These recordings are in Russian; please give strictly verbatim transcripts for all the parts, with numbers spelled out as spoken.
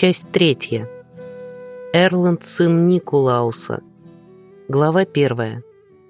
Часть третья. Эрланд, сын Никулауса. Глава первая.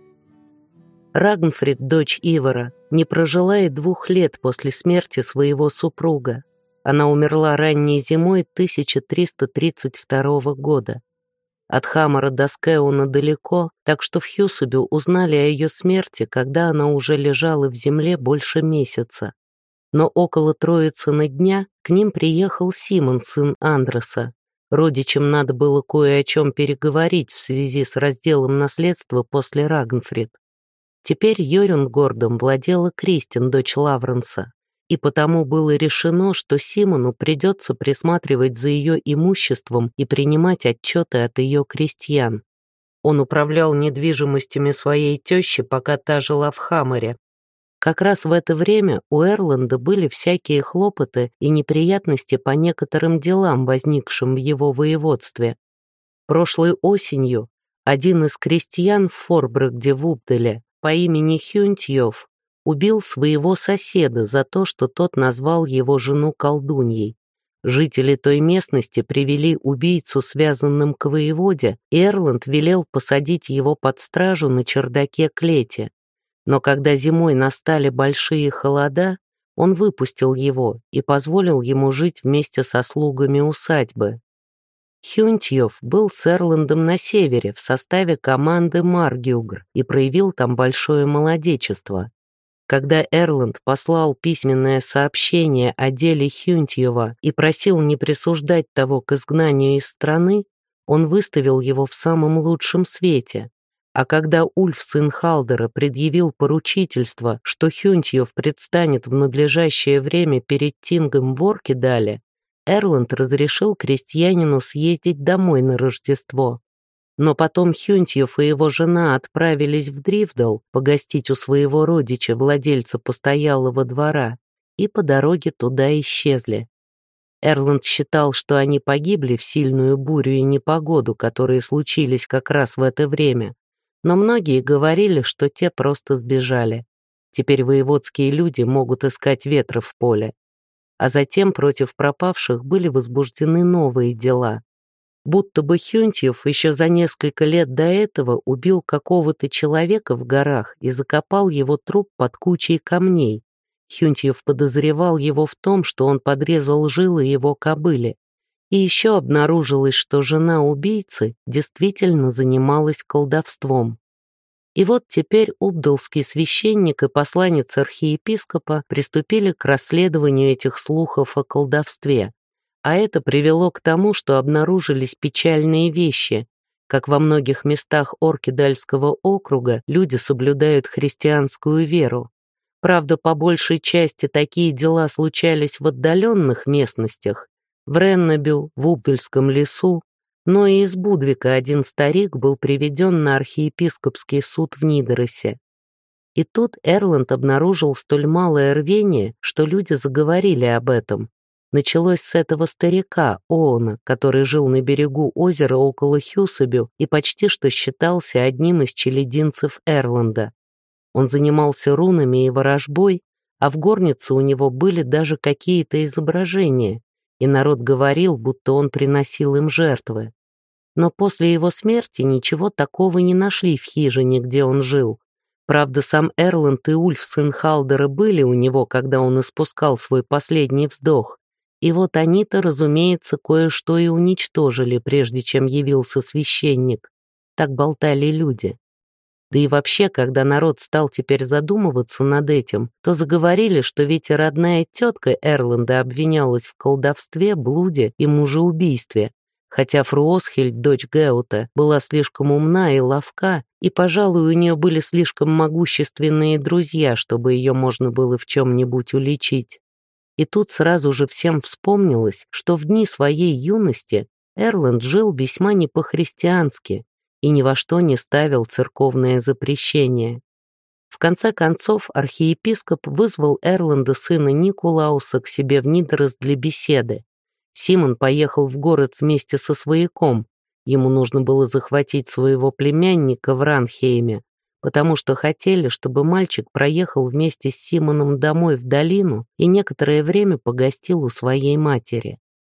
Рагнфрид, дочь Ивара, не прожила и двух лет после смерти своего супруга. Она умерла ранней зимой тысяча триста тридцать второго года. От Хамара до Скеуна далеко, так что в Хьюсабю узнали о ее смерти, когда она уже лежала в земле больше месяца. Но около Троицына дня к ним приехал Симон, сын Андреса. Родичам надо было кое о чем переговорить в связи с разделом наследства после Рагнфрид. Теперь Йорюнгордом владела Кристин, дочь Лавренса, и потому было решено, что Симону придется присматривать за ее имуществом и принимать отчеты от ее крестьян. Он управлял недвижимостями своей тещи, пока та жила в Хамаре. Как раз в это время у Эрланда были всякие хлопоты и неприятности по некоторым делам, возникшим в его воеводстве. Прошлой осенью один из крестьян в Форбрегде в Убделе по имени Хюнтьёв убил своего соседа за то, что тот назвал его жену колдуньей. Жители той местности привели убийцу связанным к воеводе, и Эрланд велел посадить его под стражу на чердаке клети. Но когда зимой настали большие холода, он выпустил его и позволил ему жить вместе со слугами усадьбы. Хюнтьёв был с Эрландом на севере в составе команды Маргюгр и проявил там большое молодечество. Когда Эрланд послал письменное сообщение о деле Хюнтьёва и просил не присуждать того к изгнанию из страны, он выставил его в самом лучшем свете. А когда Ульф, сын Халдера, предъявил поручительство, что Хюнтьёв предстанет в надлежащее время перед Тингом в Оркидале, Эрланд разрешил крестьянину съездить домой на Рождество. Но потом Хюнтьёв и его жена отправились в Дрифдал погостить у своего родича, владельца постоялого двора, и по дороге туда исчезли. Эрланд считал, что они погибли в сильную бурю и непогоду, которые случились как раз в это время. Но многие говорили, что те просто сбежали. Теперь воеводские люди могут искать ветра в поле. А затем против пропавших были возбуждены новые дела. Будто бы Хюнтьёв еще за несколько лет до этого убил какого-то человека в горах и закопал его труп под кучей камней. Хюнтьёв подозревал его в том, что он подрезал жилы его кобыле. И еще обнаружилось, что жена убийцы действительно занималась колдовством. И вот теперь убдалский священник и посланец архиепископа приступили к расследованию этих слухов о колдовстве. А это привело к тому, что обнаружились печальные вещи. Как во многих местах Оркидальского округа люди соблюдают христианскую веру. Правда, по большей части такие дела случались в отдаленных местностях, в Реннебю, в Убдальском лесу, но и из Будвика один старик был приведен на архиепископский суд в Нидеросе. И тут Эрланд обнаружил столь малое рвение, что люди заговорили об этом. Началось с этого старика, Оона, который жил на берегу озера около Хьюсабю и почти что считался одним из челядинцев Эрланда. Он занимался рунами и ворожбой, а в горнице у него были даже какие-то изображения, и народ говорил, будто он приносил им жертвы. Но после его смерти ничего такого не нашли в хижине, где он жил. Правда, сам Эрланд и Ульф, сын Халдера, были у него, когда он испускал свой последний вздох. И вот они-то, разумеется, кое-что и уничтожили, прежде чем явился священник. Так болтали люди. Да и вообще, когда народ стал теперь задумываться над этим, то заговорили, что ведь и родная тетка Эрланда обвинялась в колдовстве, блуде и мужеубийстве, хотя Фруосхильд, дочь Геута, была слишком умна и ловка, и, пожалуй, у нее были слишком могущественные друзья, чтобы ее можно было в чем-нибудь уличить. И тут сразу же всем вспомнилось, что в дни своей юности Эрланд жил весьма не по-христиански и ни во что не ставил церковное запрещение. В конце концов архиепископ вызвал Эрланда, сына Никулауса, к себе в Нидерос для беседы. Симон поехал в город вместе со свояком. Ему нужно было захватить своего племянника в Ранхейме, потому что хотели, чтобы мальчик проехал вместе с Симоном домой в долину и некоторое время погостил у своей матери.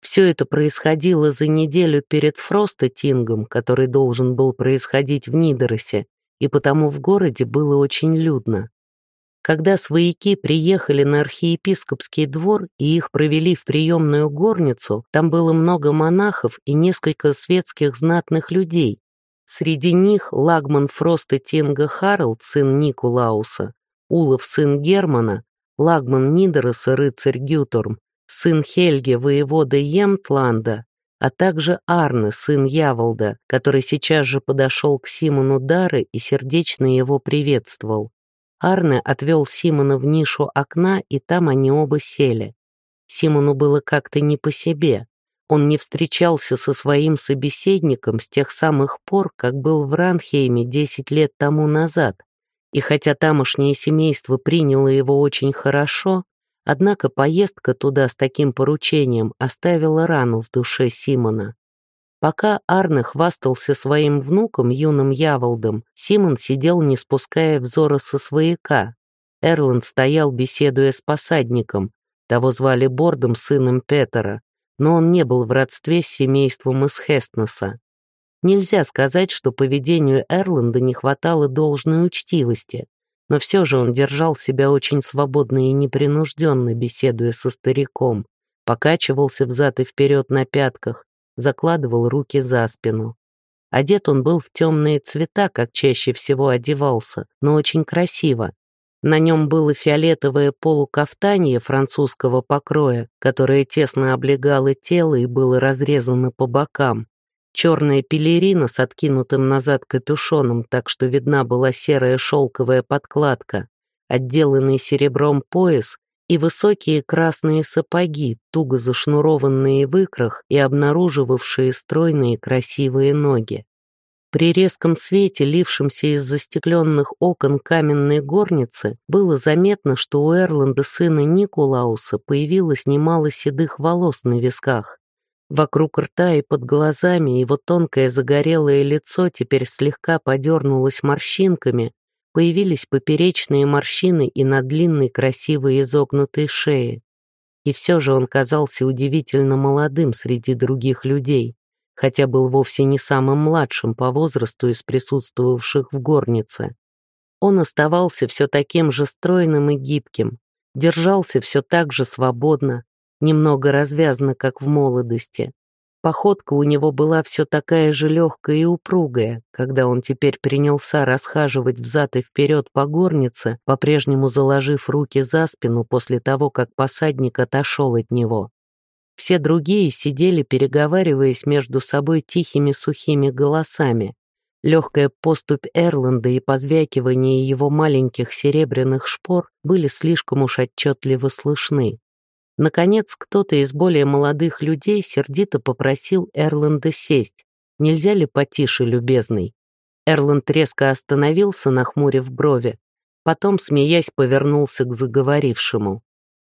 Все это происходило за неделю перед Фростетингом, который должен был происходить в Нидеросе, и потому в городе было очень людно. Когда свояки приехали на архиепископский двор и их провели в приемную горницу, там было много монахов и несколько светских знатных людей. Среди них лагман Фростетинга Харалд, сын Никулауса, Улов, сын Германа, лагман Нидероса, рыцарь Гюторм, сын Хельги, воевода Емтланда, а также Арне, сын Яволда, который сейчас же подошел к Симону Дары и сердечно его приветствовал. Арне отвел Симона в нишу окна, и там они оба сели. Симону было как-то не по себе. Он не встречался со своим собеседником с тех самых пор, как был в Ранхейме десять лет тому назад, и хотя тамошнее семейство приняло его очень хорошо, однако поездка туда с таким поручением оставила рану в душе Симона. Пока Арне хвастался своим внуком, юным Яволдом, Симон сидел, не спуская взора со свояка. Эрланд стоял, беседуя с посадником. Того звали Бордом, сыном Петера, но он не был в родстве с семейством из Хестнеса. Нельзя сказать, что поведению Эрланда не хватало должной учтивости, но все же он держал себя очень свободно и непринужденно, беседуя со стариком, покачивался взад и вперед на пятках, закладывал руки за спину. Одет он был в темные цвета, как чаще всего одевался, но очень красиво. На нем было фиолетовое полукафтанье французского покроя, которое тесно облегало тело и было разрезано по бокам, черная пелерина с откинутым назад капюшоном, так что видна была серая шелковая подкладка, отделанный серебром пояс и высокие красные сапоги, туго зашнурованные в икрах и обнаруживавшие стройные красивые ноги. При резком свете, лившемся из застекленных окон каменной горницы, было заметно, что у Эрланда, сына Никулауса, появилось немало седых волос на висках. Вокруг рта и под глазами его тонкое загорелое лицо теперь слегка подернулось морщинками, появились поперечные морщины и на длинной красивой изогнутой шее. И все же он казался удивительно молодым среди других людей, хотя был вовсе не самым младшим по возрасту из присутствовавших в горнице. Он оставался все таким же стройным и гибким, держался все так же свободно, немного развязно, как в молодости. Походка у него была все такая же легкая и упругая, когда он теперь принялся расхаживать взад и вперед по горнице, по-прежнему заложив руки за спину после того, как посадник отошел от него. Все другие сидели, переговариваясь между собой тихими сухими голосами. Легкая поступь Эрланда и позвякивание его маленьких серебряных шпор были слишком уж отчетливо слышны. Наконец, кто-то из более молодых людей сердито попросил Эрланда сесть. «Нельзя ли потише, любезный?» Эрланд резко остановился, нахмурив брови. Потом, смеясь, повернулся к заговорившему.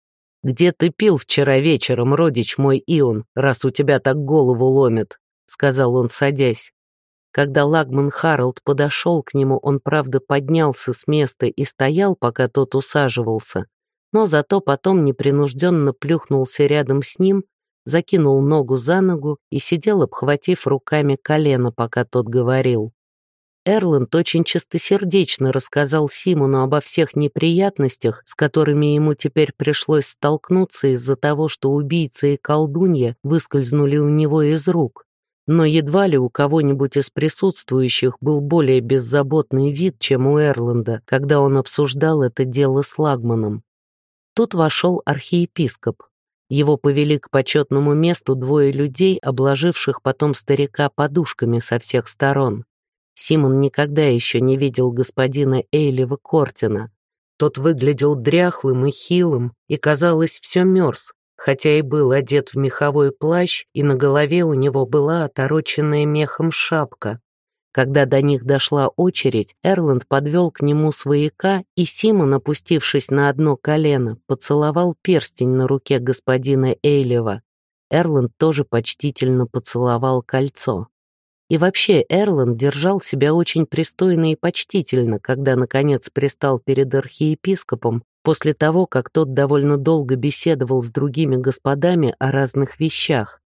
«Где ты пил вчера вечером, родич мой Ион, раз у тебя так голову ломит?» — сказал он, садясь. Когда лагман Харалд подошел к нему, он, правда, поднялся с места и стоял, пока тот усаживался, но зато потом непринужденно плюхнулся рядом с ним, закинул ногу за ногу и сидел, обхватив руками колено, пока тот говорил. Эрланд очень чистосердечно рассказал Симону обо всех неприятностях, с которыми ему теперь пришлось столкнуться из-за того, что убийца и колдунья выскользнули у него из рук. Но едва ли у кого-нибудь из присутствующих был более беззаботный вид, чем у Эрланда, когда он обсуждал это дело с лагманом. Тут вошел архиепископ. Его повели к почетному месту двое людей, обложивших потом старика подушками со всех сторон. Симон никогда еще не видел господина Эйлива Кортина. Тот выглядел дряхлым и хилым, и, казалось, все мерз, хотя и был одет в меховой плащ, и на голове у него была отороченная мехом шапка. Когда до них дошла очередь, Эрланд подвел к нему свояка, и Симон, опустившись на одно колено, поцеловал перстень на руке господина Эйлива. Эрланд тоже почтительно поцеловал кольцо. И вообще Эрланд держал себя очень пристойно и почтительно, когда, наконец, пристал перед архиепископом, после того, как тот довольно долго беседовал с другими господами о разных вещах,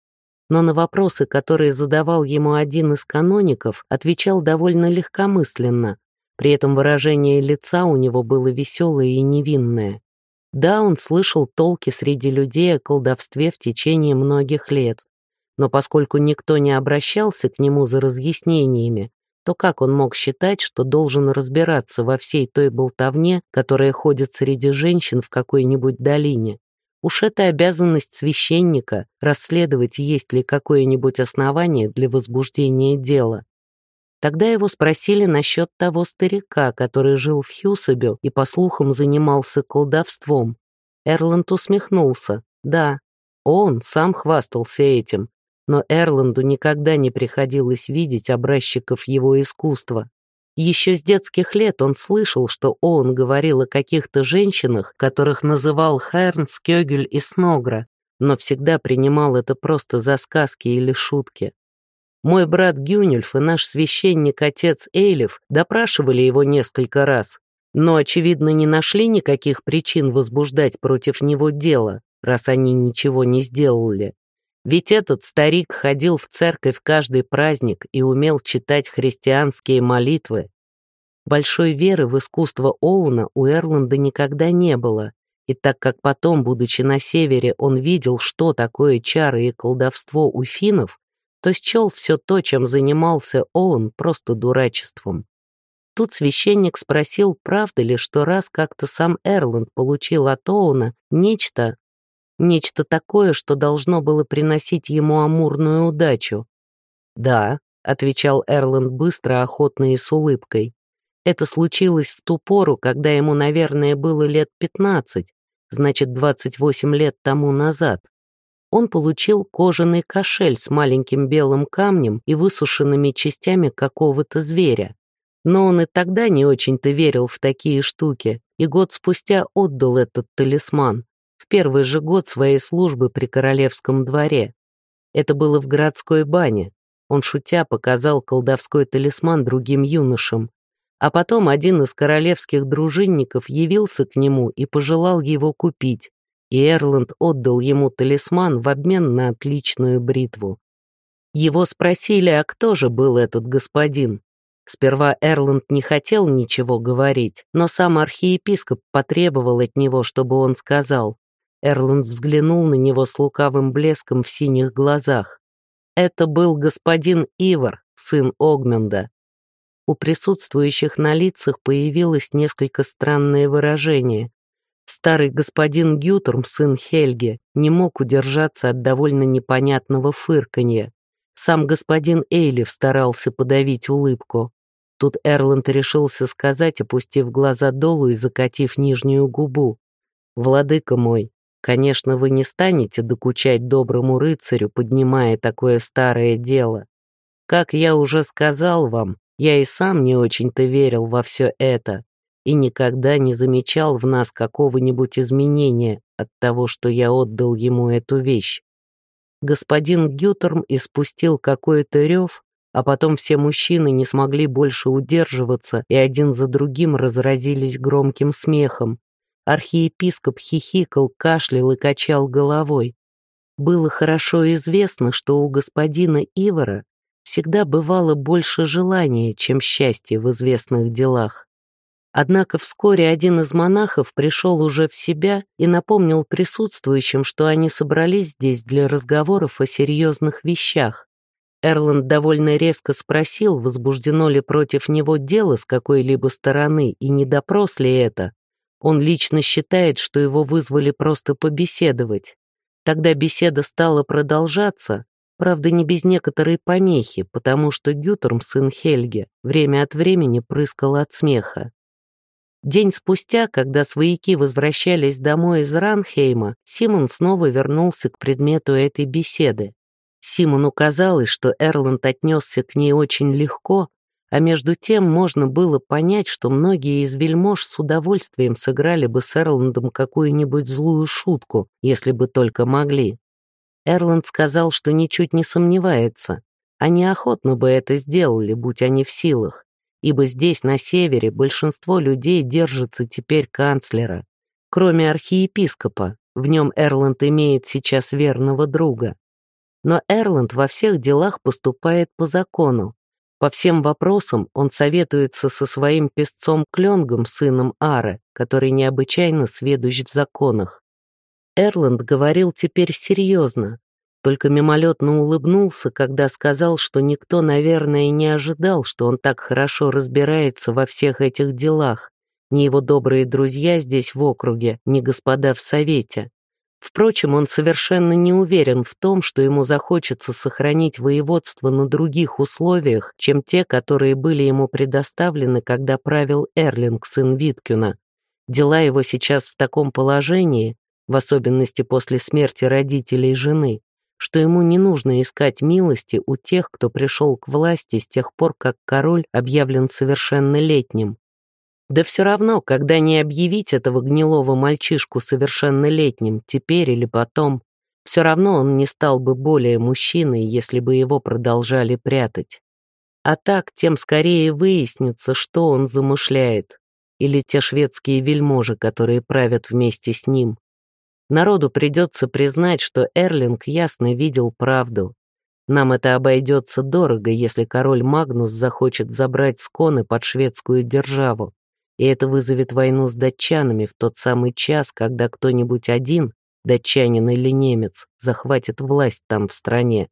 но на вопросы, которые задавал ему один из каноников, отвечал довольно легкомысленно. При этом выражение лица у него было веселое и невинное. Да, он слышал толки среди людей о колдовстве в течение многих лет, но поскольку никто не обращался к нему за разъяснениями, то как он мог считать, что должен разбираться во всей той болтовне, которая ходит среди женщин в какой-нибудь долине? Уж это обязанность священника — расследовать, есть ли какое-нибудь основание для возбуждения дела. Тогда его спросили насчет того старика, который жил в Хьюсабе и, по слухам, занимался колдовством. Эрланд усмехнулся. Да, он сам хвастался этим, но Эрланду никогда не приходилось видеть образчиков его искусства. Еще с детских лет он слышал, что Оуэн говорил о каких-то женщинах, которых называл Херн, Скёгель и Сногра, но всегда принимал это просто за сказки или шутки. Мой брат Гюнюльф и наш священник-отец Эйлиф допрашивали его несколько раз, но, очевидно, не нашли никаких причин возбуждать против него дело, раз они ничего не сделали. Ведь этот старик ходил в церковь каждый праздник и умел читать христианские молитвы. Большой веры в искусство Оуэна у Эрланда никогда не было, и так как потом, будучи на севере, он видел, что такое чары и колдовство у финнов, то счел все то, чем занимался Оуэн, просто дурачеством. Тут священник спросил, правда ли, что раз как-то сам Эрланд получил от Оуэна нечто, нечто такое, что должно было приносить ему амурную удачу. «Да», — отвечал Эрланд быстро, охотно и с улыбкой. «Это случилось в ту пору, когда ему, наверное, было лет пятнадцать, значит, двадцать восемь лет тому назад. Он получил кожаный кошель с маленьким белым камнем и высушенными частями какого-то зверя. Но он и тогда не очень-то верил в такие штуки, и год спустя отдал этот талисман, в первый же год своей службы при королевском дворе. Это было в городской бане. Он, шутя, показал колдовской талисман другим юношам. А потом один из королевских дружинников явился к нему и пожелал его купить, и Эрланд отдал ему талисман в обмен на отличную бритву. Его спросили, а кто же был этот господин? Сперва Эрланд не хотел ничего говорить, но сам архиепископ потребовал от него, чтобы он сказал. Эрланд взглянул на него с лукавым блеском в синих глазах. Это был господин Ивар, сын Огмунда. У присутствующих на лицах появилось несколько странное выражение. Старый господин Гютерм, сын Хельги, не мог удержаться от довольно непонятного фырканья. Сам господин Эйлиф старался подавить улыбку. Тут Эрланд решился сказать, опустив глаза долу и закатив нижнюю губу. «Владыка мой, конечно, вы не станете докучать доброму рыцарю, поднимая такое старое дело. Как я уже сказал вам, я и сам не очень-то верил во все это и никогда не замечал в нас какого-нибудь изменения от того, что я отдал ему эту вещь». Господин Гютерм испустил какой-то рев, а потом все мужчины не смогли больше удерживаться и один за другим разразились громким смехом. Архиепископ хихикал, кашлял и качал головой. Было хорошо известно, что у господина Ивара всегда бывало больше желания, чем счастья в известных делах. Однако вскоре один из монахов пришел уже в себя и напомнил присутствующим, что они собрались здесь для разговоров о серьезных вещах. Эрланд довольно резко спросил, возбуждено ли против него дело с какой-либо стороны и не допрос ли это. Он лично считает, что его вызвали просто побеседовать. Тогда беседа стала продолжаться, правда, не без некоторой помехи, потому что Гютерм, сын Хельги, время от времени прыскал от смеха. День спустя, когда свояки возвращались домой из Ранхейма, Симон снова вернулся к предмету этой беседы. Симону казалось, что Эрланд отнесся к ней очень легко, а между тем можно было понять, что многие из вельмож с удовольствием сыграли бы с Эрландом какую-нибудь злую шутку, если бы только могли. Эрланд сказал, что ничуть не сомневается. Они охотно бы это сделали, будь они в силах, ибо здесь, на севере, большинство людей держится теперь канцлера. Кроме архиепископа, в нем Эрланд имеет сейчас верного друга. Но Эрланд во всех делах поступает по закону. По всем вопросам он советуется со своим песцом Клёнгом, сыном Ары, который необычайно сведущ в законах. Эрланд говорил теперь серьезно, только мимолетно улыбнулся, когда сказал, что никто, наверное, не ожидал, что он так хорошо разбирается во всех этих делах, ни его добрые друзья здесь в округе, ни господа в совете. Впрочем, он совершенно не уверен в том, что ему захочется сохранить воеводство на других условиях, чем те, которые были ему предоставлены, когда правил Эрлинг, сын Виткюна. Дела его сейчас в таком положении, в особенности после смерти родителей и жены, что ему не нужно искать милости у тех, кто пришел к власти с тех пор, как король объявлен совершеннолетним. Да все равно, когда не объявить этого гнилого мальчишку совершеннолетним, теперь или потом, все равно он не стал бы более мужчиной, если бы его продолжали прятать. А так, тем скорее выяснится, что он замышляет, или те шведские вельможи, которые правят вместе с ним. Народу придется признать, что Эрлинг ясно видел правду. Нам это обойдется дорого, если король Магнус захочет забрать Сконы под шведскую державу, и это вызовет войну с датчанами в тот самый час, когда кто-нибудь один, датчанин или немец, захватит власть там в стране.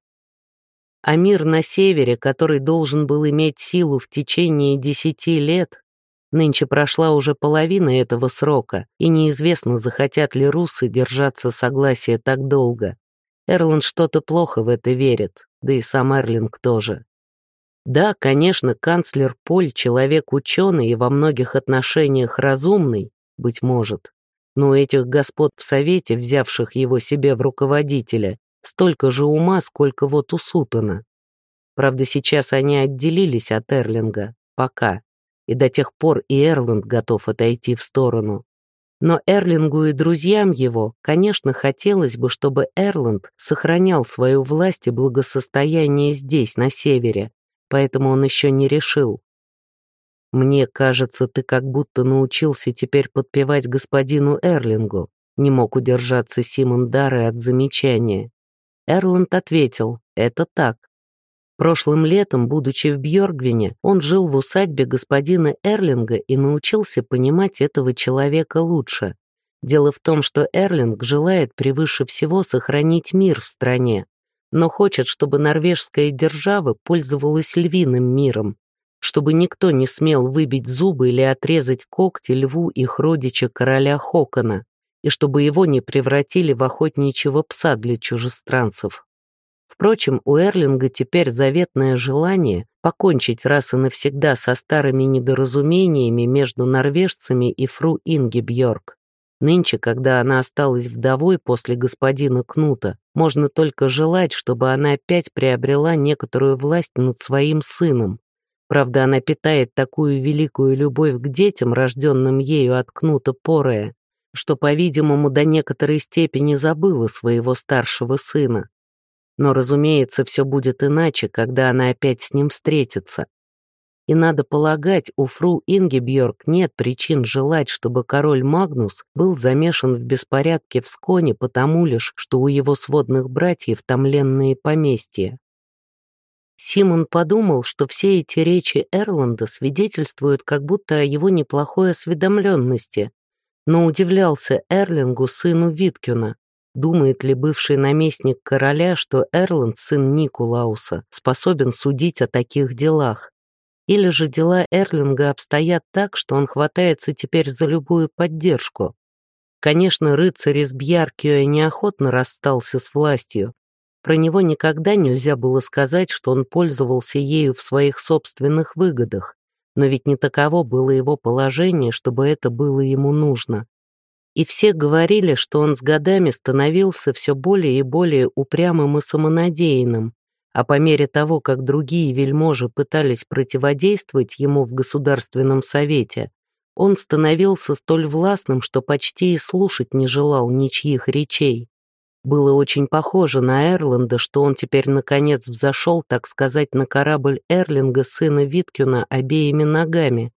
А мир на севере, который должен был иметь силу в течение десяти лет, нынче прошла уже половина этого срока, и неизвестно, захотят ли руссы держаться согласия так долго. Эрланд что-то плохо в это верит, да и сам Эрлинг тоже. Да, конечно, канцлер Поль — человек ученый и во многих отношениях разумный, быть может, но у этих господ в совете, взявших его себе в руководителя, столько же ума, сколько вот у Сутона. Правда, сейчас они отделились от Эрлинга, пока, и до тех пор и Эрланд готов отойти в сторону. Но Эрлингу и друзьям его, конечно, хотелось бы, чтобы Эрланд сохранял свою власть и благосостояние здесь, на севере, поэтому он еще не решил. «Мне кажется, ты как будто научился теперь подпевать господину Эрлингу», не мог удержаться Симон Дары от замечания. Эрланд ответил: «Это так. Прошлым летом, будучи в Бьоргвине, он жил в усадьбе господина Эрлинга и научился понимать этого человека лучше. Дело в том, что Эрлинг желает превыше всего сохранить мир в стране, но хочет, чтобы норвежская держава пользовалась львиным миром, чтобы никто не смел выбить зубы или отрезать когти льву их родича короля Хокона, и чтобы его не превратили в охотничьего пса для чужестранцев. Впрочем, у Эрлинга теперь заветное желание покончить раз и навсегда со старыми недоразумениями между норвежцами и фру Ингибьорг. Нынче, когда она осталась вдовой после господина Кнута, можно только желать, чтобы она опять приобрела некоторую власть над своим сыном. Правда, она питает такую великую любовь к детям, рожденным ею от Кнута Порея, что, по-видимому, до некоторой степени забыла своего старшего сына. Но, разумеется, все будет иначе, когда она опять с ним встретится. И надо полагать, у фру Ингибьорг нет причин желать, чтобы король Магнус был замешан в беспорядке в Сконе потому лишь, что у его сводных братьев там ленные поместья. Симон подумал, что все эти речи Эрланда свидетельствуют как будто о его неплохой осведомленности, но удивлялся Эрлингу, сыну Виткюна. Думает ли бывший наместник короля, что Эрланд, сын Никулауса, способен судить о таких делах? Или же дела Эрлинга обстоят так, что он хватается теперь за любую поддержку? Конечно, рыцарь из Бьяркио неохотно расстался с властью. Про него никогда нельзя было сказать, что он пользовался ею в своих собственных выгодах, но ведь не таково было его положение, чтобы это было ему нужно. И все говорили, что он с годами становился все более и более упрямым и самонадеянным, а по мере того, как другие вельможи пытались противодействовать ему в Государственном совете, он становился столь властным, что почти и слушать не желал ничьих речей. Было очень похоже на Эрланда, что он теперь наконец взошел, так сказать, на корабль Эрлинга, сына Виткюна, обеими ногами,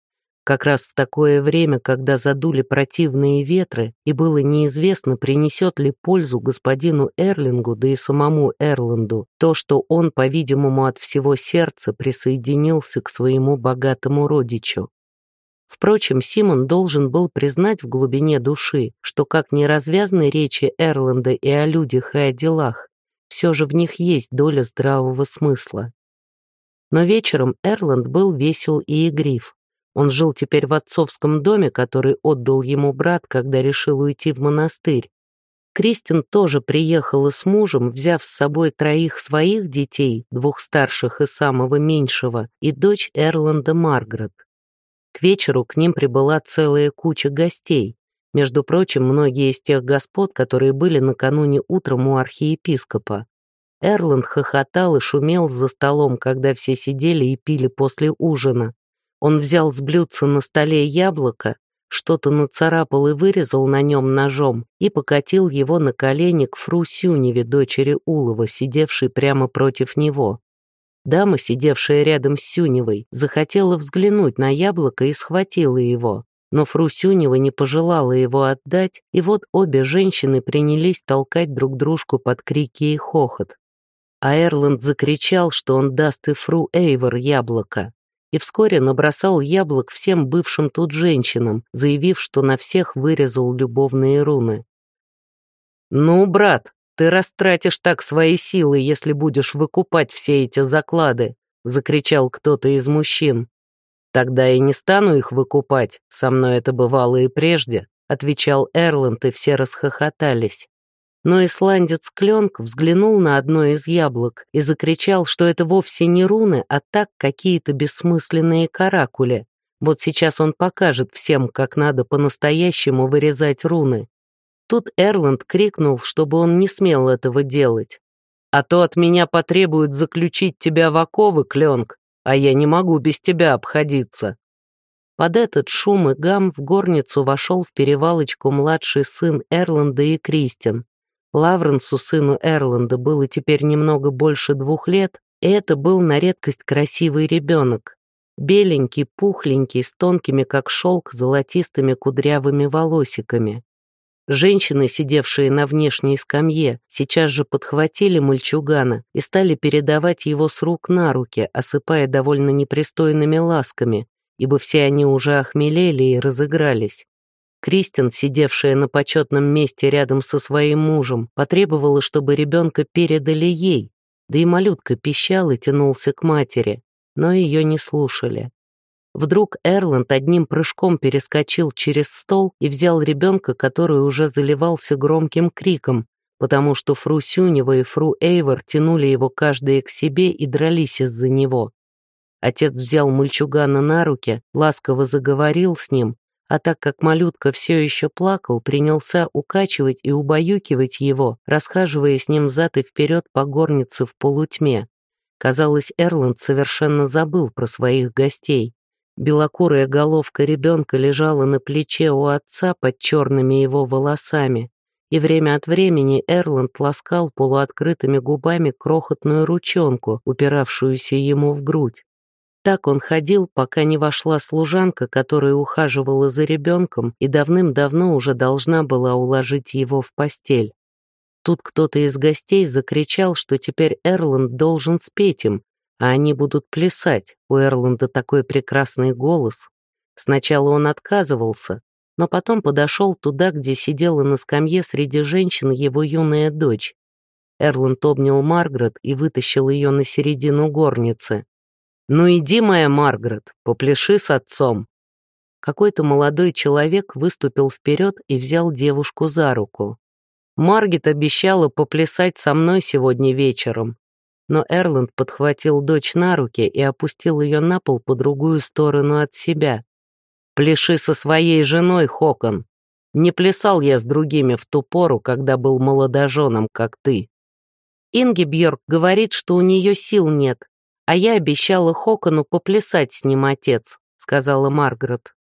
Как раз в такое время, когда задули противные ветры, и было неизвестно, принесет ли пользу господину Эрлингу, да и самому Эрланду, то, что он, по-видимому, от всего сердца присоединился к своему богатому родичу. Впрочем, Симон должен был признать в глубине души, что как неразвязны речи Эрланда и о людях, и о делах, все же в них есть доля здравого смысла. Но вечером Эрланд был весел и игрив. Он жил теперь в отцовском доме, который отдал ему брат, когда решил уйти в монастырь. Кристин тоже приехала с мужем, взяв с собой троих своих детей, двух старших и самого меньшего, и дочь Эрланда Маргарет. К вечеру к ним прибыла целая куча гостей. Между прочим, многие из тех господ, которые были накануне утром у архиепископа. Эрланд хохотал и шумел за столом, когда все сидели и пили после ужина. Он взял с блюдца на столе яблоко, что-то нацарапал и вырезал на нем ножом и покатил его на колени к фру Сюневе, дочери Улова, сидевшей прямо против него. Дама, сидевшая рядом с Сюневой, захотела взглянуть на яблоко и схватила его, но фру Сюнева не пожелала его отдать, и вот обе женщины принялись толкать друг дружку под крики и хохот. А Эрланд закричал, что он даст и фру Эйвор яблоко, и вскоре набросал яблок всем бывшим тут женщинам, заявив, что на всех вырезал любовные руны. «Ну, брат, ты растратишь так свои силы, если будешь выкупать все эти заклады», — закричал кто-то из мужчин. «Тогда и не стану их выкупать, со мной это бывало и прежде», — отвечал Эрланд, и все расхохотались. Но исландец Кленк взглянул на одно из яблок и закричал, что это вовсе не руны, а так какие-то бессмысленные каракули. Вот сейчас он покажет всем, как надо по-настоящему вырезать руны. Тут Эрланд крикнул, чтобы он не смел этого делать. «А то от меня потребуют заключить тебя в оковы, Кленк, а я не могу без тебя обходиться». Под этот шум и гам в горницу вошел в перевалочку младший сын Эрланда и Кристин. Лавренсу, сыну Эрланда, было теперь немного больше двух лет, и это был на редкость красивый ребенок. Беленький, пухленький, с тонкими, как шелк, золотистыми кудрявыми волосиками. Женщины, сидевшие на внешней скамье, сейчас же подхватили мальчугана и стали передавать его с рук на руки, осыпая довольно непристойными ласками, ибо все они уже охмелели и разыгрались. Кристин, сидевшая на почетном месте рядом со своим мужем, потребовала, чтобы ребенка передали ей, да и малютка пищал и тянулся к матери, но ее не слушали. Вдруг Эрланд одним прыжком перескочил через стол и взял ребенка, который уже заливался громким криком, потому что фру Сюнева и фру Эйвор тянули его каждая к себе и дрались из-за него. Отец взял мальчугана на руки, ласково заговорил с ним, а так как малютка все еще плакал, принялся укачивать и убаюкивать его, расхаживая с ним взад и вперед по горнице в полутьме. Казалось, Эрланд совершенно забыл про своих гостей. Белокурая головка ребенка лежала на плече у отца под черными его волосами, и время от времени Эрланд ласкал полуоткрытыми губами крохотную ручонку, упиравшуюся ему в грудь. Так он ходил, пока не вошла служанка, которая ухаживала за ребенком и давным-давно уже должна была уложить его в постель. Тут кто-то из гостей закричал, что теперь Эрланд должен спеть им, а они будут плясать, у Эрланда такой прекрасный голос. Сначала он отказывался, но потом подошел туда, где сидела на скамье среди женщин его юная дочь. Эрланд обнял Маргарет и вытащил ее на середину горницы. «Ну иди, моя Маргарет, попляши с отцом». Какой-то молодой человек выступил вперед и взял девушку за руку. «Маргит обещала поплясать со мной сегодня вечером». Но Эрланд подхватил дочь на руки и опустил ее на пол по другую сторону от себя. «Пляши со своей женой, Хокон. Не плясал я с другими в ту пору, когда был молодоженом, как ты». «Ингибьорг говорит, что у нее сил нет, а я обещала Хокону поплясать с ним, отец», — сказала Маргарет.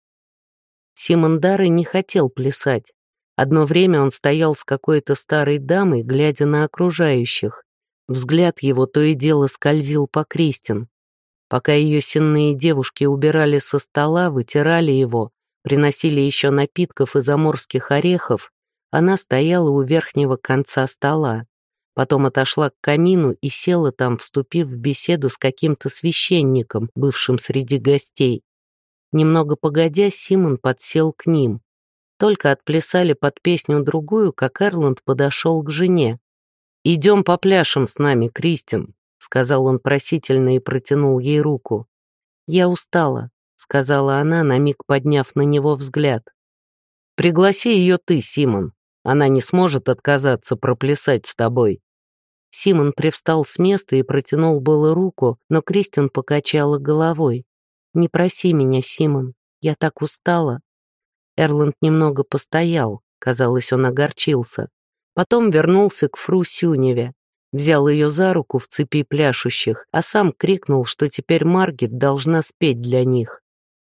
Симон Даррей не хотел плясать. Одно время он стоял с какой-то старой дамой, глядя на окружающих. Взгляд его то и дело скользил по Кристин. Пока ее сенные девушки убирали со стола, вытирали его, приносили еще напитков и заморских орехов, она стояла у верхнего конца стола. Потом отошла к камину и села там, вступив в беседу с каким-то священником, бывшим среди гостей. Немного погодя, Симон подсел к ним. Только отплясали под песню-другую, как Эрланд подошел к жене. «Идем попляшем с нами, Кристин», — сказал он просительно и протянул ей руку. «Я устала», — сказала она, на миг подняв на него взгляд. «Пригласи ее ты, Симон. Она не сможет отказаться проплясать с тобой». Симон привстал с места и протянул было руку, но Кристин покачала головой. «Не проси меня, Симон, я так устала». Эрланд немного постоял, казалось, он огорчился. Потом вернулся к фру Сюневе, взял ее за руку в цепи пляшущих, а сам крикнул, что теперь Маргит должна спеть для них.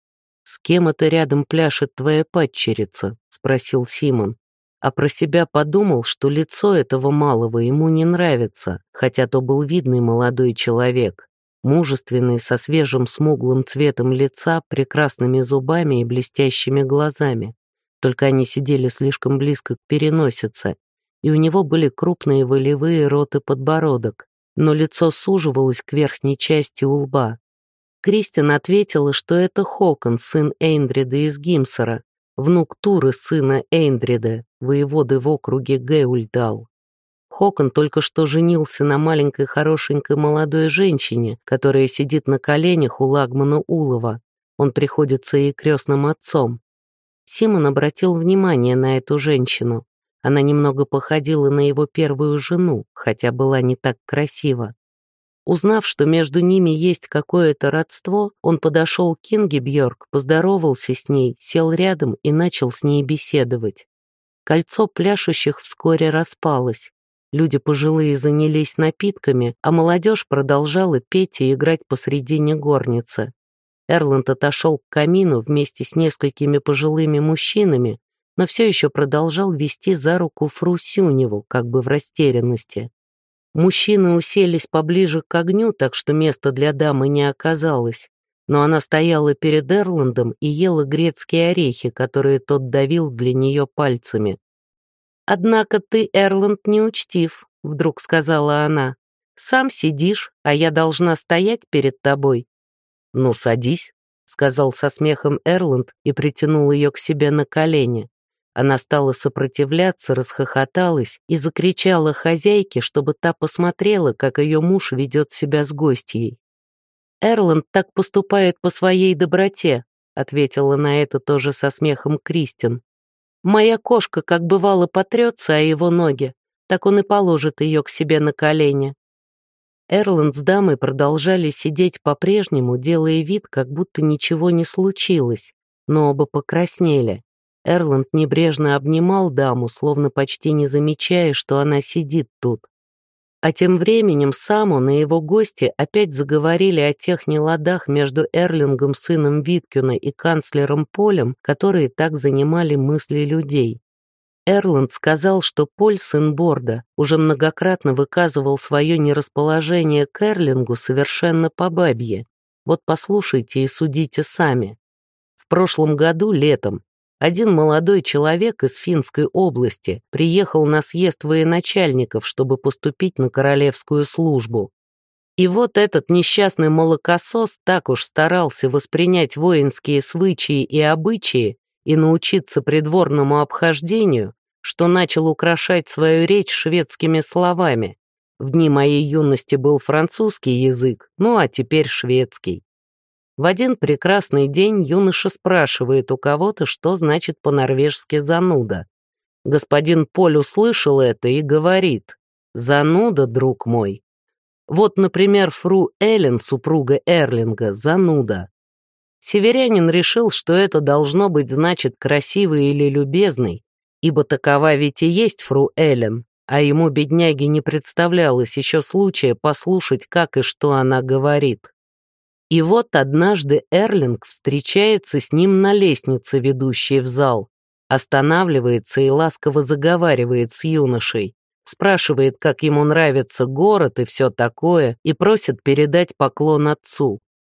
«С кем это рядом пляшет твоя падчерица?» — спросил Симон. А про себя подумал, что лицо этого малого ему не нравится, хотя то был видный молодой человек, мужественный, со свежим смуглым цветом лица, прекрасными зубами и блестящими глазами. Только они сидели слишком близко к переносице, и у него были крупные волевые рот и подбородок, но лицо суживалось к верхней части у лба. Кристин ответила, что это Хокон, сын Эйндрида из Гимсора, внук Туры, сына Эйндрида, воеводы в округе Геульдал. Хокон только что женился на маленькой хорошенькой молодой женщине, которая сидит на коленях у лагмана Улова. Он приходится ей крестным отцом. Симон обратил внимание на эту женщину. Она немного походила на его первую жену, хотя была не так красива. Узнав, что между ними есть какое-то родство, он подошел к Ингибьорг, поздоровался с ней, сел рядом и начал с ней беседовать. Кольцо пляшущих вскоре распалось. Люди пожилые занялись напитками, а молодежь продолжала петь и играть посредине горницы. Эрланд отошел к камину вместе с несколькими пожилыми мужчинами, но все еще продолжал вести за руку фру Сюневу, как бы в растерянности. Мужчины уселись поближе к огню, так что места для дамы не оказалось, но она стояла перед Эрландом и ела грецкие орехи, которые тот давил для нее пальцами. «Однако ты, Эрланд, не учтив», — вдруг сказала она. «Сам сидишь, а я должна стоять перед тобой». «Ну, садись», — сказал со смехом Эрланд и притянул ее к себе на колени. Она стала сопротивляться, расхохоталась и закричала хозяйке, чтобы та посмотрела, как ее муж ведет себя с гостьей. «Эрланд так поступает по своей доброте», — ответила на это тоже со смехом Кристин. «Моя кошка, как бывало, потрется о его ноги, так он и положит ее к себе на колени». Эрланд с дамой продолжали сидеть по-прежнему, делая вид, как будто ничего не случилось, но оба покраснели. Эрланд небрежно обнимал даму, словно почти не замечая, что она сидит тут. А тем временем Самон и его гости опять заговорили о тех неладах между Эрлингом, сыном Виткюна, и канцлером Полем, которые так занимали мысли людей. Эрланд сказал, что Поль, сын Борда, уже многократно выказывал свое нерасположение к Эрлингу совершенно по бабье. Вот послушайте и судите сами. В прошлом году, летом, один молодой человек из Финской области приехал на съезд военачальников, чтобы поступить на королевскую службу. И вот этот несчастный молокосос так уж старался воспринять воинские свычаи и обычаи и научиться придворному обхождению, что начал украшать свою речь шведскими словами. В дни моей юности был французский язык, ну а теперь шведский. В один прекрасный день юноша спрашивает у кого-то, что значит по-норвежски «зануда». Господин Поль услышал это и говорит: «Зануда, друг мой». Вот, например, фру Эллен, супруга Эрлинга, зануда. Северянин решил, что это должно быть значит красивый или любезный, ибо такова ведь и есть фру Эллен, а ему, бедняге, не представлялось еще случая послушать, как и что она говорит. И вот однажды Эрлинг встречается с ним на лестнице, ведущей в зал, останавливается и ласково заговаривает с юношей, спрашивает, как ему нравится город и все такое, и просит передать поклон отцу.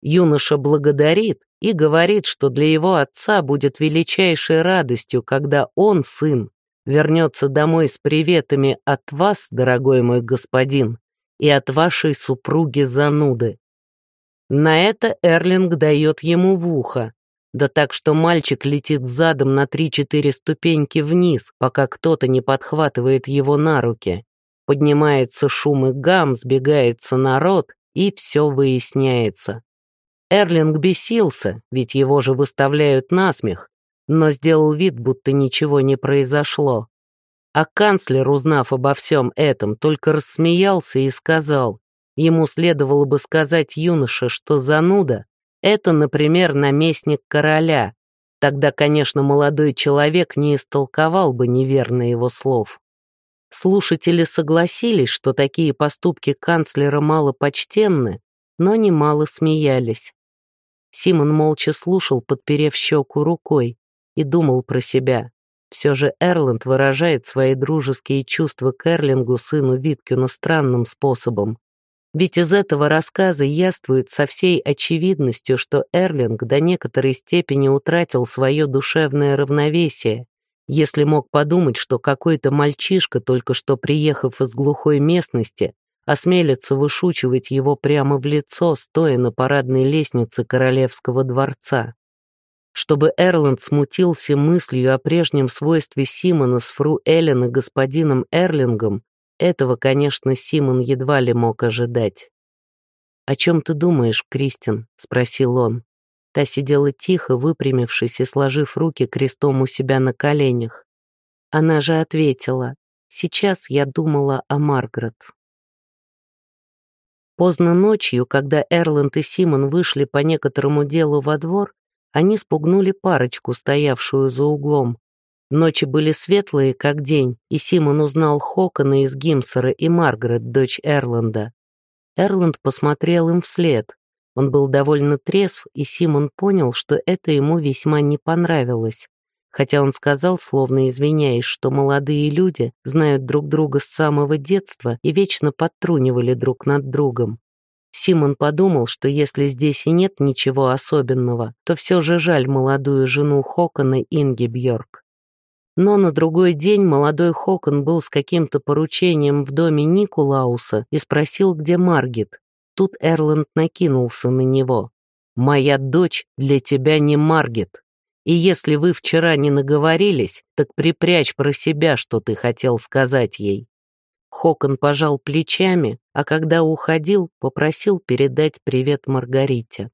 Юноша благодарит и говорит, что для его отца будет величайшей радостью, когда он, сын, вернется домой с приветами от вас, дорогой мой господин, и от вашей супруги-зануды. На это Эрлинг дает ему в ухо, да так, что мальчик летит задом на три-четыре ступеньки вниз, пока кто-то не подхватывает его на руки. Поднимается шум и гам, сбегается народ, и все выясняется. Эрлинг бесился, ведь его же выставляют насмех, но сделал вид, будто ничего не произошло. А канцлер, узнав обо всем этом, только рассмеялся и сказал, ему следовало бы сказать юноше, что зануда — это, например, наместник короля. Тогда, конечно, молодой человек не истолковал бы неверно его слов. Слушатели согласились, что такие поступки канцлера малопочтенны, но немало смеялись. Симон молча слушал, подперев щеку рукой, и думал про себя. Все же Эрланд выражает свои дружеские чувства к Эрлингу, сыну Виткюна, странным способом. Ведь из этого рассказа яствует со всей очевидностью, что Эрлинг до некоторой степени утратил свое душевное равновесие, если мог подумать, что какой-то мальчишка, только что приехав из глухой местности, осмелится вышучивать его прямо в лицо, стоя на парадной лестнице королевского дворца. Чтобы Эрланд смутился мыслью о прежнем свойстве Симона с фру Эллен и господином Эрлингом, этого, конечно, Симон едва ли мог ожидать. «О чем ты думаешь, Кристин?» — спросил он. Та сидела тихо, выпрямившись и сложив руки крестом у себя на коленях. Она же ответила: «Сейчас я думала о Маргарет». Поздно ночью, когда Эрланд и Симон вышли по некоторому делу во двор, они спугнули парочку, стоявшую за углом. Ночи были светлые, как день, и Симон узнал Хокона из Гимсора и Маргарет, дочь Эрланда. Эрланд посмотрел им вслед. Он был довольно трезв, и Симон понял, что это ему весьма не понравилось. Хотя он сказал, словно извиняясь, что молодые люди знают друг друга с самого детства и вечно подтрунивали друг над другом. Симон подумал, что если здесь и нет ничего особенного, то все же жаль молодую жену Хокона, Ингибьорг. Но на другой день молодой Хокон был с каким-то поручением в доме Никулауса и спросил, где Маргит. Тут Эрланд накинулся на него. «Моя дочь для тебя не Маргит. И если вы вчера не наговорились, так припрячь про себя, что ты хотел сказать ей». Хокон пожал плечами, а когда уходил, попросил передать привет Маргарите.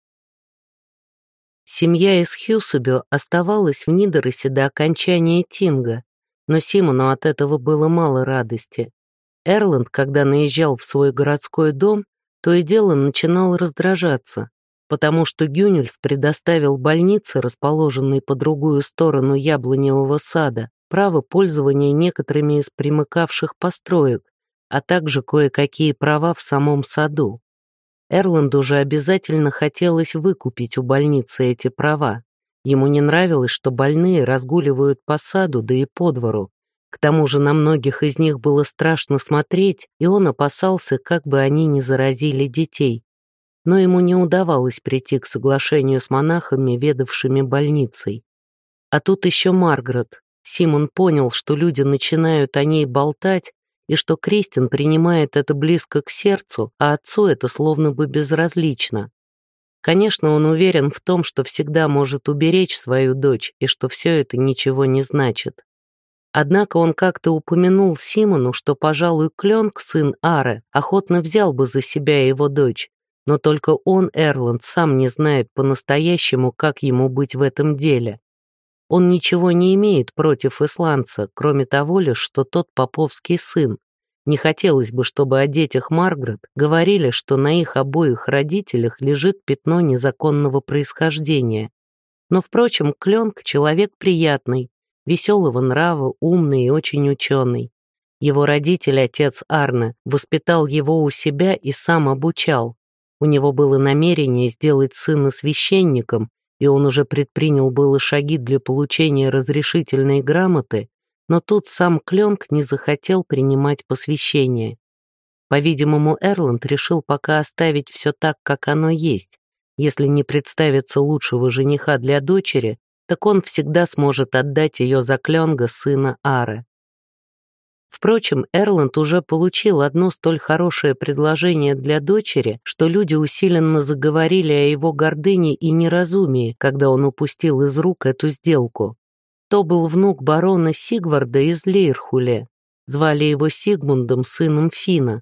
Семья из Хьюсабё оставалась в Нидеросе до окончания Тинга, но Симону от этого было мало радости. Эрланд, когда наезжал в свой городской дом, то и дело начинал раздражаться, потому что Гюнюльф предоставил больнице, расположенной по другую сторону яблоневого сада, право пользования некоторыми из примыкавших построек, а также кое-какие права в самом саду. Эрланду же обязательно хотелось выкупить у больницы эти права. Ему не нравилось, что больные разгуливают по саду, да и по двору. К тому же на многих из них было страшно смотреть, и он опасался, как бы они не заразили детей. Но ему не удавалось прийти к соглашению с монахами, ведавшими больницей. А тут еще Маргарет. Симон понял, что люди начинают о ней болтать, и что Кристин принимает это близко к сердцу, а отцу это словно бы безразлично. Конечно, он уверен в том, что всегда может уберечь свою дочь, и что все это ничего не значит. Однако он как-то упомянул Симону, что, пожалуй, Клёнг, сын Аре, охотно взял бы за себя его дочь, но только он, Эрланд, сам не знает по-настоящему, как ему быть в этом деле. Он ничего не имеет против исландца, кроме того лишь, что тот поповский сын. Не хотелось бы, чтобы о детях Маргарет говорили, что на их обоих родителях лежит пятно незаконного происхождения. Но, впрочем, Клёнг — человек приятный, веселого нрава, умный и очень ученый. Его родитель, отец Арне, воспитал его у себя и сам обучал. У него было намерение сделать сына священником, и он уже предпринял было шаги для получения разрешительной грамоты, но тут сам Клёнг не захотел принимать посвящение. По-видимому, Эрланд решил пока оставить все так, как оно есть, Если не представится лучшего жениха для дочери, так он всегда сможет отдать ее за Клёнга, сына Ары. Впрочем, Эрланд уже получил одно столь хорошее предложение для дочери, что люди усиленно заговорили о его гордыне и неразумии, когда он упустил из рук эту сделку. То был внук барона Сигварда из Лейрхуле. Звали его Сигмундом, сыном Фина.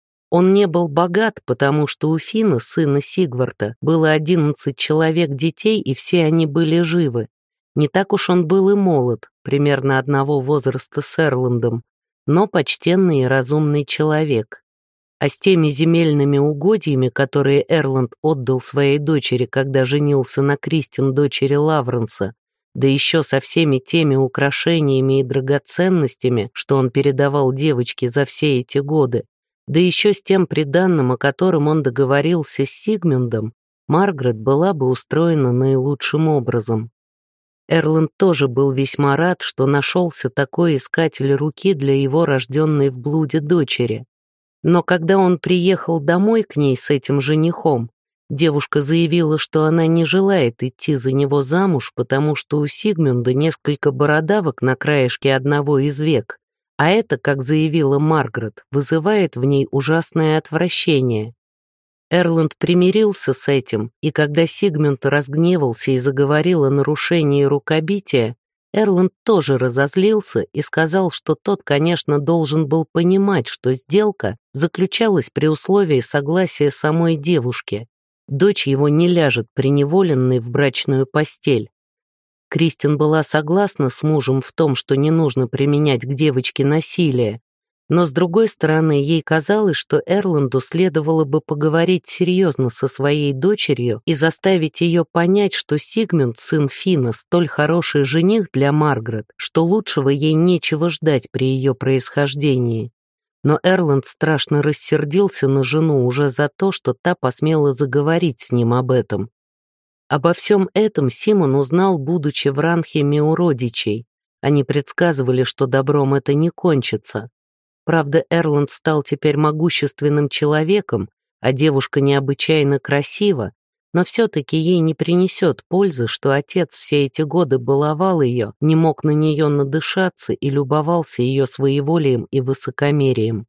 Он не был богат, потому что у Фина, сына Сигварда, было одиннадцать человек детей, и все они были живы. Не так уж он был и молод, примерно одного возраста с Эрландом, но почтенный и разумный человек. А с теми земельными угодьями, которые Эрланд отдал своей дочери, когда женился на Кристин, дочери Лавренса, да еще со всеми теми украшениями и драгоценностями, что он передавал девочке за все эти годы, да еще с тем приданным, о котором он договорился с Сигмундом, Маргарет была бы устроена наилучшим образом. Эрланд тоже был весьма рад, что нашелся такой искатель руки для его рожденной в блуде дочери. Но когда он приехал домой к ней с этим женихом, девушка заявила, что она не желает идти за него замуж, потому что у Сигмунда несколько бородавок на краешке одного из век, а это, как заявила Маргарет, вызывает в ней ужасное отвращение. Эрланд примирился с этим, и когда Сигмунд разгневался и заговорил о нарушении рукобития, Эрланд тоже разозлился и сказал, что тот, конечно, должен был понимать, что сделка заключалась при условии согласия самой девушки. Дочь его не ляжет приневоленной в брачную постель. Кристин была согласна с мужем в том, что не нужно применять к девочке насилие, но, с другой стороны, ей казалось, что Эрланду следовало бы поговорить серьезно со своей дочерью и заставить ее понять, что Сигмунд, сын Фина, столь хороший жених для Маргарет, что лучшего ей нечего ждать при ее происхождении. Но Эрланд страшно рассердился на жену уже за то, что та посмела заговорить с ним об этом. Обо всем этом Симон узнал, будучи в Ранхеме у родичей. Они предсказывали, что добром это не кончится. Правда, Эрланд стал теперь могущественным человеком, а девушка необычайно красива, но все-таки ей не принесет пользы, что отец все эти годы баловал ее, не мог на нее надышаться и любовался ее своеволием и высокомерием.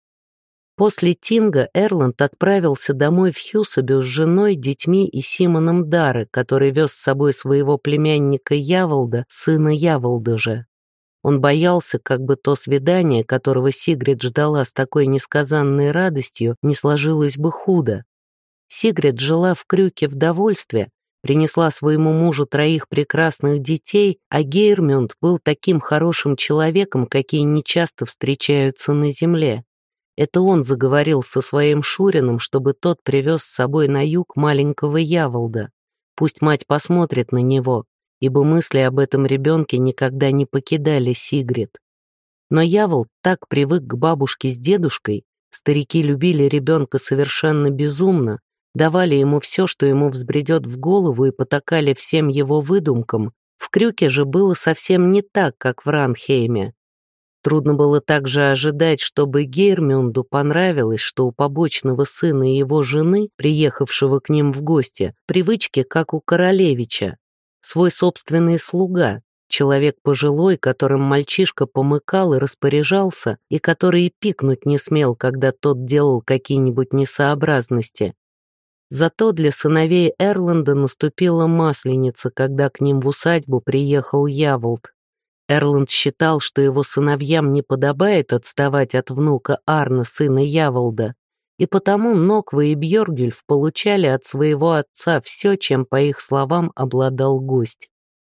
После Тинга Эрланд отправился домой в Хьюсабю с женой, детьми и Симоном Дары, который вез с собой своего племянника Яволда, сына Яволда же. Он боялся, как бы то свидание, которого Сигрид ждала с такой несказанной радостью, не сложилось бы худо. Сигрид жила в Крюке в довольстве, принесла своему мужу троих прекрасных детей, а Гейрмюнд был таким хорошим человеком, какие нечасто встречаются на земле. Это он заговорил со своим Шурином, чтобы тот привез с собой на юг маленького Яволда. Пусть мать посмотрит на него, ибо мысли об этом ребенке никогда не покидали Сигрид. Но Яволд так привык к бабушке с дедушкой, старики любили ребенка совершенно безумно, давали ему все, что ему взбредет в голову, и потакали всем его выдумкам. В Крюке же было совсем не так, как в Ранхейме. Трудно было также ожидать, чтобы Гейрмюнду понравилось, что у побочного сына и его жены, приехавшего к ним в гости, привычки, как у королевича. Свой собственный слуга, человек пожилой, которым мальчишка помыкал и распоряжался, и который и пикнуть не смел, когда тот делал какие-нибудь несообразности. Зато для сыновей Эрланда наступила масленица, когда к ним в усадьбу приехал Яволд. Эрланд считал, что его сыновьям не подобает отставать от внука Арна, сына Яволда, и потому Ноква и Бьоргюльф получали от своего отца все, чем, по их словам, обладал гость.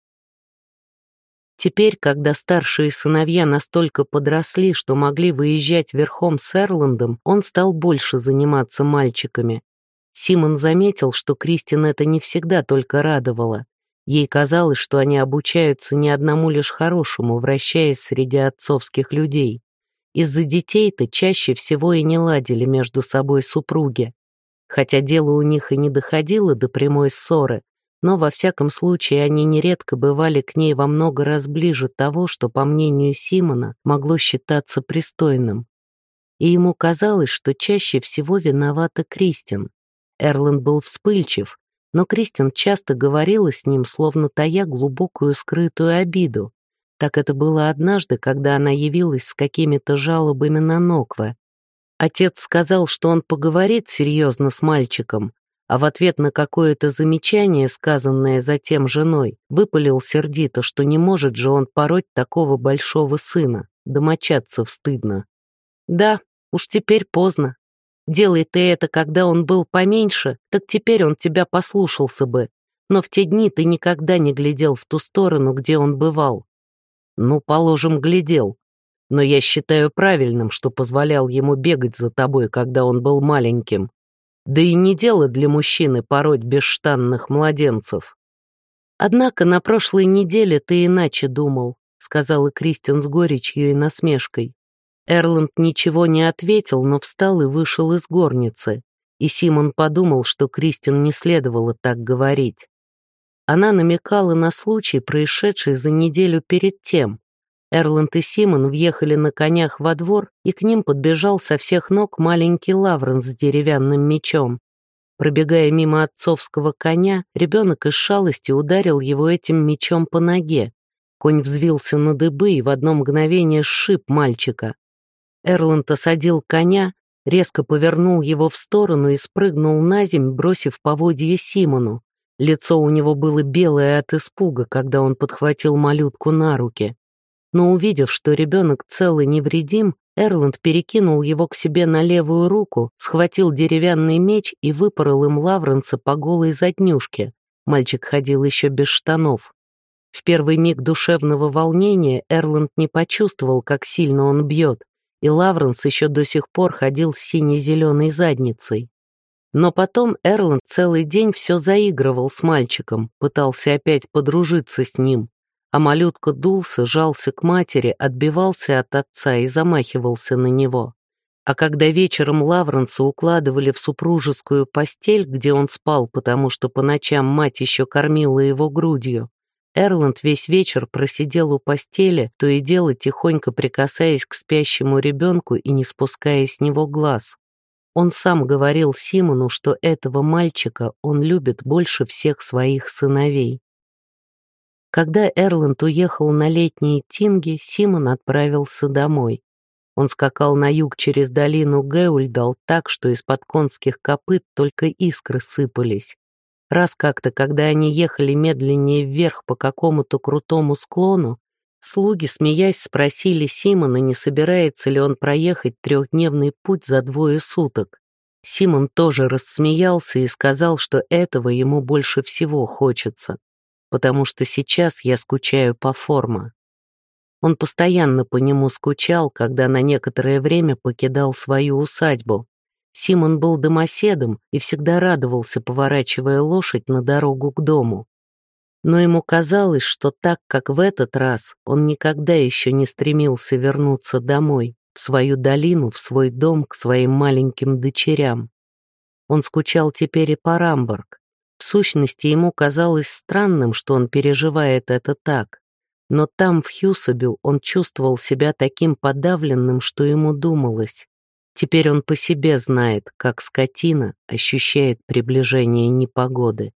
Теперь, когда старшие сыновья настолько подросли, что могли выезжать верхом с Эрландом, он стал больше заниматься мальчиками. Симон заметил, что Кристин это не всегда только радовало. Ей казалось, что они обучаются не одному лишь хорошему, вращаясь среди отцовских людей. Из-за детей-то чаще всего и не ладили между собой супруги. Хотя дело у них и не доходило до прямой ссоры, но во всяком случае они нередко бывали к ней во много раз ближе того, что, по мнению Симона, могло считаться пристойным. И ему казалось, что чаще всего виновата Кристин. Эрланд был вспыльчив, Но Кристин часто говорила с ним, словно тая глубокую скрытую обиду. Так это было однажды, когда она явилась с какими-то жалобами на Нокве. Отец сказал, что он поговорит серьезно с мальчиком, а в ответ на какое-то замечание, сказанное затем женой, выпалил сердито, что не может же он пороть такого большого сына, домочадцев стыдно. Да, уж теперь поздно. Делай ты это, когда он был поменьше, так теперь он тебя послушался бы, но в те дни ты никогда не глядел в ту сторону, где он бывал. Ну, положим, глядел. Но я считаю правильным, что позволял ему бегать за тобой, когда он был маленьким. Да и не дело для мужчины пороть бесштанных младенцев. Однако на прошлой неделе ты иначе думал, сказала Кристин с горечью и насмешкой. Эрланд ничего не ответил, но встал и вышел из горницы, и Симон подумал, что Кристин не следовало так говорить. Она намекала на случай, происшедший за неделю перед тем. Эрланд и Симон въехали на конях во двор, и к ним подбежал со всех ног маленький Лавренс с деревянным мечом. Пробегая мимо отцовского коня, ребенок из шалости ударил его этим мечом по ноге. Конь взвился на дыбы и в одно мгновение сшиб мальчика. Эрланд осадил коня, резко повернул его в сторону и спрыгнул на земь, бросив поводье Симону. Лицо у него было белое от испуга, когда он подхватил малютку на руки. Но увидев, что ребенок цел и невредим, Эрланд перекинул его к себе на левую руку, схватил деревянный меч и выпорол им Лавренса по голой заднюшке. Мальчик ходил еще без штанов. В первый миг душевного волнения Эрланд не почувствовал, как сильно он бьет, и Лавренс еще до сих пор ходил с сине-зеленой задницей. Но потом Эрланд целый день все заигрывал с мальчиком, пытался опять подружиться с ним, а малютка дулся, жался к матери, отбивался от отца и замахивался на него. А когда вечером Лавренса укладывали в супружескую постель, где он спал, потому что по ночам мать еще кормила его грудью, Эрланд весь вечер просидел у постели, то и дело тихонько прикасаясь к спящему ребенку и не спуская с него глаз. Он сам говорил Симону, что этого мальчика он любит больше всех своих сыновей. Когда Эрланд уехал на летние тинги, Симон отправился домой. Он скакал на юг через долину Геульдал так, что из-под конских копыт только искры сыпались. Раз как-то, когда они ехали медленнее вверх по какому-то крутому склону, слуги, смеясь, спросили Симона, не собирается ли он проехать трехдневный путь за двое суток. Симон тоже рассмеялся и сказал, что этого ему больше всего хочется, потому что сейчас я скучаю по Форма. Он постоянно по нему скучал, когда на некоторое время покидал свою усадьбу. Симон был домоседом и всегда радовался, поворачивая лошадь на дорогу к дому. Но ему казалось, что так, как в этот раз, он никогда еще не стремился вернуться домой, в свою долину, в свой дом, к своим маленьким дочерям. Он скучал теперь и по Рамборг. В сущности, ему казалось странным, что он переживает это так. Но там, в Хьюсабю, он чувствовал себя таким подавленным, что ему думалось. Теперь он по себе знает, как скотина ощущает приближение непогоды.